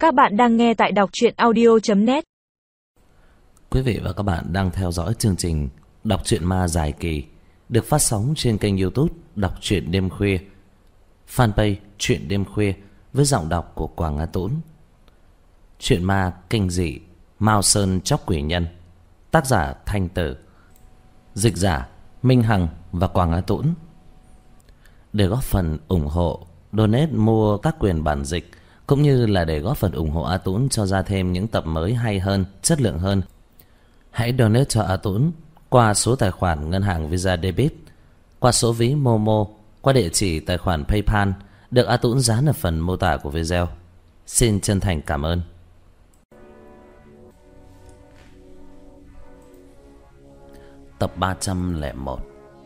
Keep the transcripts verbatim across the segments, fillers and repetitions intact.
Các bạn đang nghe tại đọc truyện audio chấm net. Quý vị và các bạn đang theo dõi chương trình Đọc truyện ma dài kỳ được phát sóng trên kênh YouTube Đọc truyện đêm khuya, fanpage Truyện đêm khuya với giọng đọc của Quảng Á Tũng. Truyện ma kinh dị Mao Sơn Chóc Quỷ Nhân, tác giả Thanh Tử, dịch giả Minh Hằng và Quảng Á Tũng. Để góp phần ủng hộ, donate mua các quyền bản dịch cũng như là để góp phần ủng hộ A Tũng cho ra thêm những tập mới hay hơn, chất lượng hơn, hãy donate cho A Tũng qua số tài khoản ngân hàng Visa Debit, qua số ví Momo, qua địa chỉ tài khoản PayPal được A Tũng dán ở phần mô tả của video. Xin chân thành cảm ơn. Tập ba trăm lẻ một,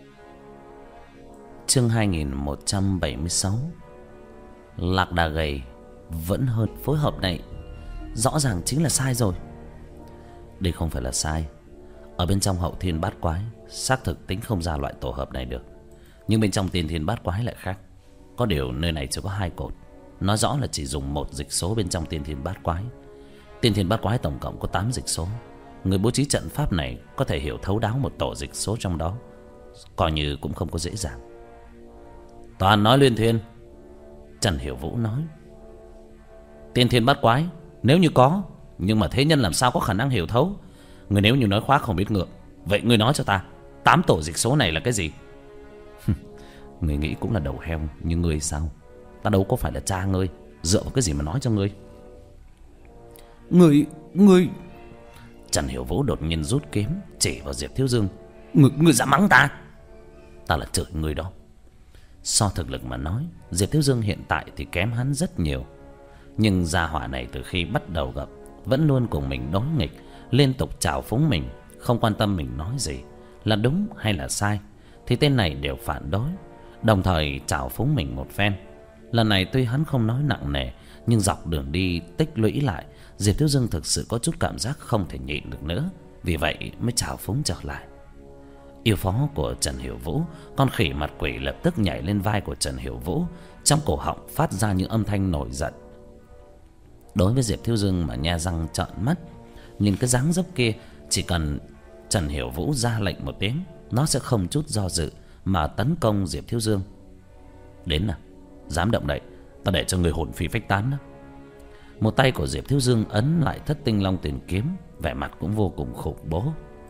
chương hai nghìn một trăm bảy mươi sáu. Lạc đà gầy vẫn hơn phối hợp này rõ ràng chính là sai rồi. Đây không phải là sai. Ở bên trong hậu thiên bát quái xác thực tính không ra loại tổ hợp này được, nhưng bên trong tiên thiên bát quái lại khác. Có điều nơi này chỉ có hai cột, nói rõ là chỉ dùng một dịch số bên trong tiên thiên bát quái. Tiên thiên bát quái tổng cộng có tám dịch số. Người bố trí trận pháp này có thể hiểu thấu đáo một tổ dịch số trong đó, coi như cũng không có dễ dàng. Toàn nói luyên thuyên. Trần Hiểu Vũ nói: tiên thiên bát quái nếu như có, nhưng mà thế nhân làm sao có khả năng hiểu thấu. Người nếu như nói khoác không biết ngược, vậy người nói cho ta tám tổ dịch số này là cái gì? Người nghĩ cũng là đầu heo như ngươi sao? Ta đâu có phải là cha ngươi, dựa vào cái gì mà nói cho ngươi? Ngươi, ngươi... Trần Hiểu Vũ đột nhiên rút kiếm chỉ vào Diệp Thiếu Dương. Ngươi, ngươi dám mắng ta? Ta là chửi ngươi đó. So thực lực mà nói, Diệp Thiếu Dương hiện tại thì kém hắn rất nhiều. Nhưng gia hỏa này từ khi bắt đầu gặp vẫn luôn cùng mình đối nghịch, liên tục trào phúng mình, không quan tâm mình nói gì là đúng hay là sai thì tên này đều phản đối, đồng thời trào phúng mình một phen. Lần này tuy hắn không nói nặng nề, nhưng dọc đường đi tích lũy lại, Diệp Thiếu Dương thực sự có chút cảm giác không thể nhịn được nữa, vì vậy mới trào phúng trở lại. Yêu phó của Trần Hiểu Vũ, con khỉ mặt quỷ lập tức nhảy lên vai của Trần Hiểu Vũ, trong cổ họng phát ra những âm thanh nổi giận. Đối với Diệp Thiếu Dương mà nhe răng trợn mắt, nhìn cái dáng dấp kia, chỉ cần Trần Hiểu Vũ ra lệnh một tiếng, nó sẽ không chút do dự mà tấn công Diệp Thiếu Dương. Đến nào, dám động đậy, ta để cho người hồn phi phách tán đó. Một tay của Diệp Thiếu Dương ấn lại Thất Tinh Long Tiền Kiếm, vẻ mặt cũng vô cùng khủng bố.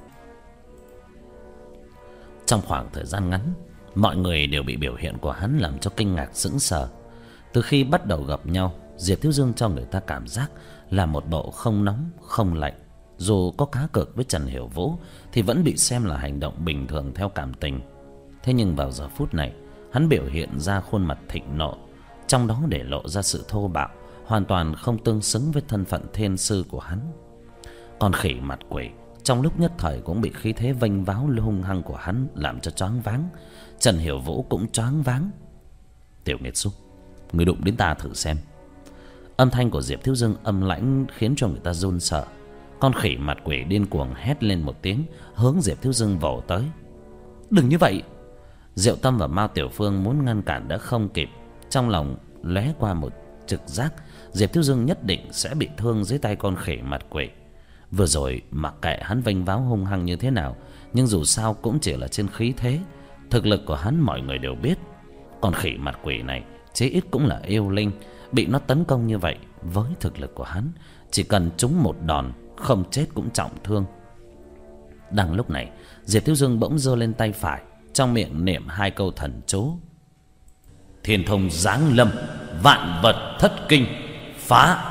Trong khoảng thời gian ngắn, mọi người đều bị biểu hiện của hắn làm cho kinh ngạc sững sờ. Từ khi bắt đầu gặp nhau, Diệp Thiếu Dương cho người ta cảm giác là một bộ không nóng không lạnh. Dù có cá cược với Trần Hiểu Vũ thì vẫn bị xem là hành động bình thường theo cảm tình. Thế nhưng vào giờ phút này, hắn biểu hiện ra khuôn mặt thịnh nộ, trong đó để lộ ra sự thô bạo, hoàn toàn không tương xứng với thân phận thiên sư của hắn. Còn khỉ mặt quỷ trong lúc nhất thời cũng bị khí thế vênh váo hung hăng của hắn làm cho choáng váng. Trần Hiểu Vũ cũng choáng váng. Tiểu nghiệt xúc, người đụng đến ta thử xem. Âm thanh của Diệp Thiếu Dương âm lãnh khiến cho người ta run sợ. Con khỉ mặt quỷ điên cuồng hét lên một tiếng, hướng Diệp Thiếu Dương vồ tới. Đừng như vậy! Diệu Tâm và Mao Tiểu Phương muốn ngăn cản đã không kịp. Trong lòng lóe qua một trực giác, Diệp Thiếu Dương nhất định sẽ bị thương dưới tay con khỉ mặt quỷ. Vừa rồi mặc kệ hắn vênh váo hung hăng như thế nào, nhưng dù sao cũng chỉ là trên khí thế. Thực lực của hắn mọi người đều biết. Còn khỉ mặt quỷ này chí ít cũng là yêu linh, bị nó tấn công như vậy, với thực lực của hắn, chỉ cần trúng một đòn, không chết cũng trọng thương. Đang lúc này, Diệp Thiếu Dương bỗng giơ lên tay phải, trong miệng niệm hai câu thần chú. Thiên thông giáng lâm, vạn vật thất kinh, phá.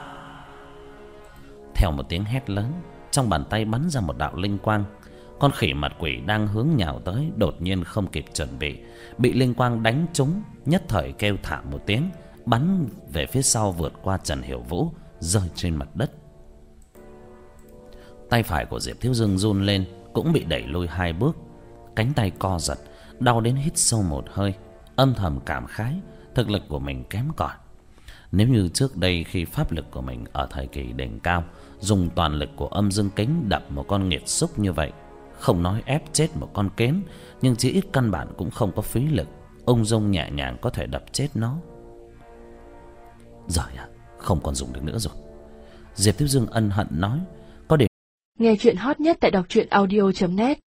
Theo một tiếng hét lớn, trong bàn tay bắn ra một đạo linh quang. Con khỉ mặt quỷ đang hướng nhào tới, đột nhiên không kịp chuẩn bị, bị linh quang đánh trúng, nhất thời kêu thảm một tiếng, bắn về phía sau, vượt qua Trần Hiểu Vũ, rơi trên mặt đất. Tay phải của Diệp Thiếu Dương run lên, cũng bị đẩy lùi hai bước. Cánh tay co giật, đau đến hít sâu một hơi, âm thầm cảm khái thực lực của mình kém cỏi. Nếu như trước đây khi pháp lực của mình ở thời kỳ đỉnh cao, dùng toàn lực của âm dương kính đập một con nghiệt xúc như vậy, không nói ép chết một con kén, nhưng chỉ ít căn bản cũng không có phí lực, ung dung nhẹ nhàng có thể đập chết nó. Giời ạ, không còn dùng được nữa rồi. Diệp Tiếp Dương ân hận nói, có để nghe chuyện hot nhất tại đọc truyện audio chấm net.